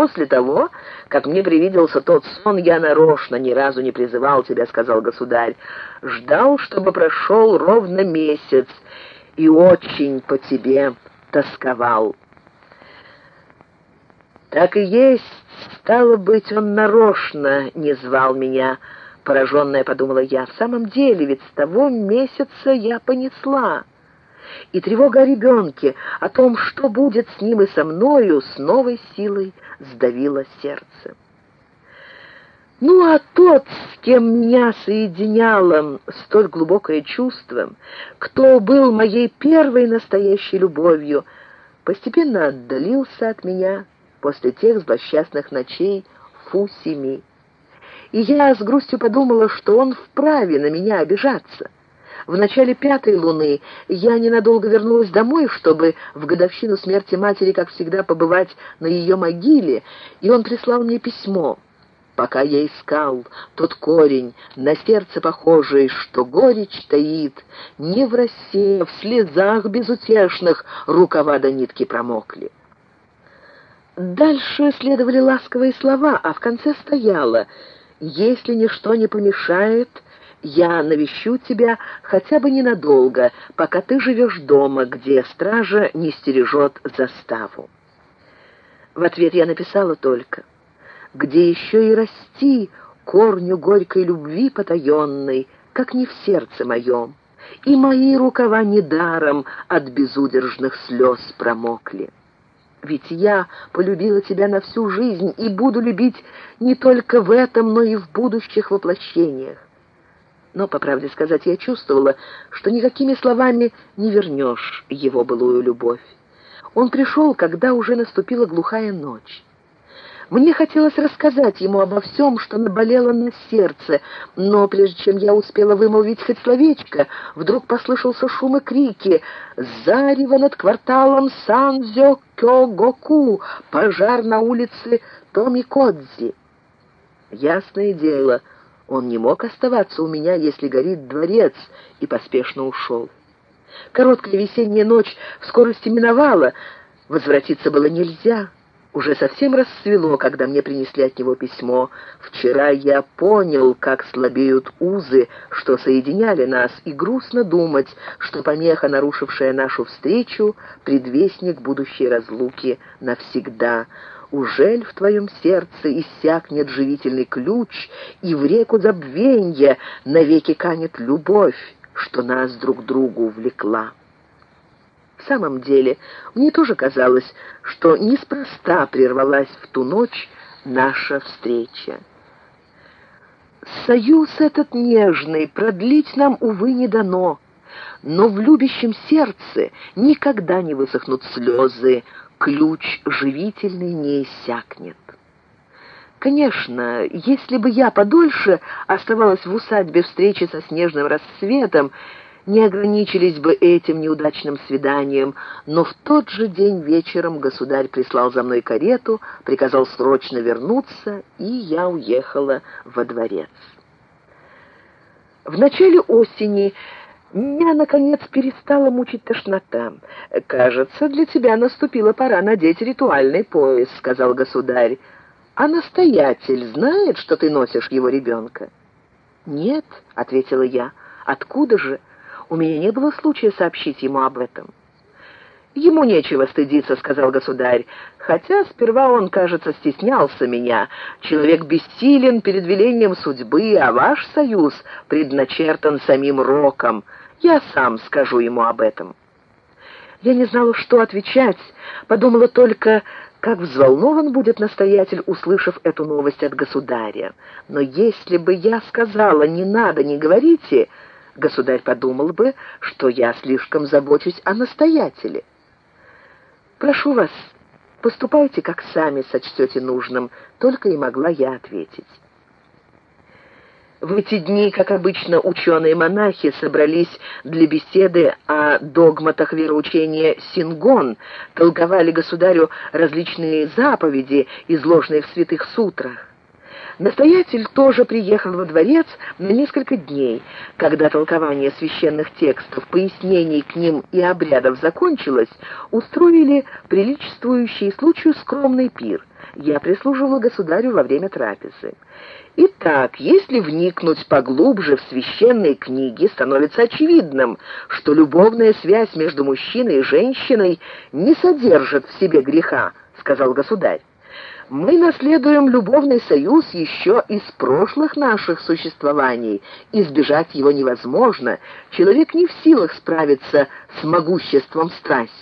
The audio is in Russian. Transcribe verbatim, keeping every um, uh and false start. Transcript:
после того, как мне привиделся тот сон, я нарочно ни разу не призывал тебя, — сказал государь. Ждал, чтобы прошел ровно месяц, и очень по тебе тосковал. Так и есть, стало быть, он нарочно не звал меня, — пораженная подумала я. В самом деле, ведь с того месяца я понесла. И тревога о ребенке, о том, что будет с ним и со мною, с новой силой сдавила сердце. Ну, а тот, с кем меня соединяло столь глубокое чувство, кто был моей первой настоящей любовью, постепенно отдалился от меня после тех злосчастных ночей Фу-Сими. И я с грустью подумала, что он вправе на меня обижаться. В начале пятой луны я ненадолго вернулась домой, чтобы в годовщину смерти матери, как всегда, побывать на ее могиле, и он прислал мне письмо. Пока я искал тот корень, на сердце похожий, что горечь таит, не в росе, в слезах безутешных рукава до нитки промокли. Дальше следовали ласковые слова, а в конце стояло: «Если ничто не помешает, я навещу тебя хотя бы ненадолго, пока ты живешь дома, где стража не стережет заставу». В ответ я написала только: «Где еще и расти корню горькой любви потаенной, как не в сердце моем, и мои рукава недаром от безудержных слез промокли. Ведь я полюбила тебя на всю жизнь и буду любить не только в этом, но и в будущих воплощениях». Но, по правде сказать, я чувствовала, что никакими словами не вернешь его былую любовь. Он пришел, когда уже наступила глухая ночь. Мне хотелось рассказать ему обо всем, что наболело на сердце, но прежде чем я успела вымолвить хоть словечко, вдруг послышался шум и крики: «Зарево над кварталом Сандзё-кё-гоку! Пожар на улице Томикодзи!» Ясное дело, он не мог оставаться у меня, если горит дворец, и поспешно ушел. Короткая весенняя ночь в скорости миновала, возвратиться было нельзя. Уже совсем рассвело, когда мне принесли от него письмо. Вчера я понял, как слабеют узы, что соединяли нас, и грустно думать, что помеха, нарушившая нашу встречу, предвестник будущей разлуки навсегда. Ужель в твоем сердце иссякнет живительный ключ, и в реку забвенья навеки канет любовь, что нас друг к другу увлекла? В самом деле, мне тоже казалось, что неспроста прервалась в ту ночь наша встреча. Союз этот нежный продлить нам, увы, не дано, но в любящем сердце никогда не высохнут слезы, ключ живительный не иссякнет. Конечно, если бы я подольше оставалась в усадьбе встречи со снежным рассветом, не ограничились бы этим неудачным свиданием, но в тот же день вечером государь прислал за мной карету, приказал срочно вернуться, и я уехала во дворец. В начале осени меня, наконец, перестала мучить тошнота. «Кажется, для тебя наступила пора надеть ритуальный пояс», — сказал государь. «А настоятель знает, что ты носишь его ребенка?» «Нет», — ответила я, — «откуда же? У меня не было случая сообщить ему об этом». «Ему нечего стыдиться», — сказал государь, «хотя сперва он, кажется, стеснялся меня. Человек бессилен перед велением судьбы, а ваш союз предначертан самим роком. Я сам скажу ему об этом». Я не знала, что отвечать, подумала только, как взволнован будет настоятель, услышав эту новость от государя. Но если бы я сказала «не надо, не говорите», государь подумал бы, что я слишком забочусь о настоятеле. «Прошу вас, поступайте, как сами сочтете нужным», — только и могла я ответить. В эти дни, как обычно, ученые-монахи собрались для беседы о догматах вероучения Сингон, толковали государю различные заповеди, изложенные в святых сутрах. Настоятель тоже приехал во дворец на несколько дней. Когда толкование священных текстов, пояснений к ним и обрядов закончилось, устроили приличествующий случаю скромный пир. Я прислуживала государю во время трапезы. Итак, если вникнуть поглубже в священные книги, становится очевидным, что любовная связь между мужчиной и женщиной не содержит в себе греха, сказал государь. Мы наследуем любовный союз еще из прошлых наших существований. Избежать его невозможно. Человек не в силах справиться с могуществом страсти.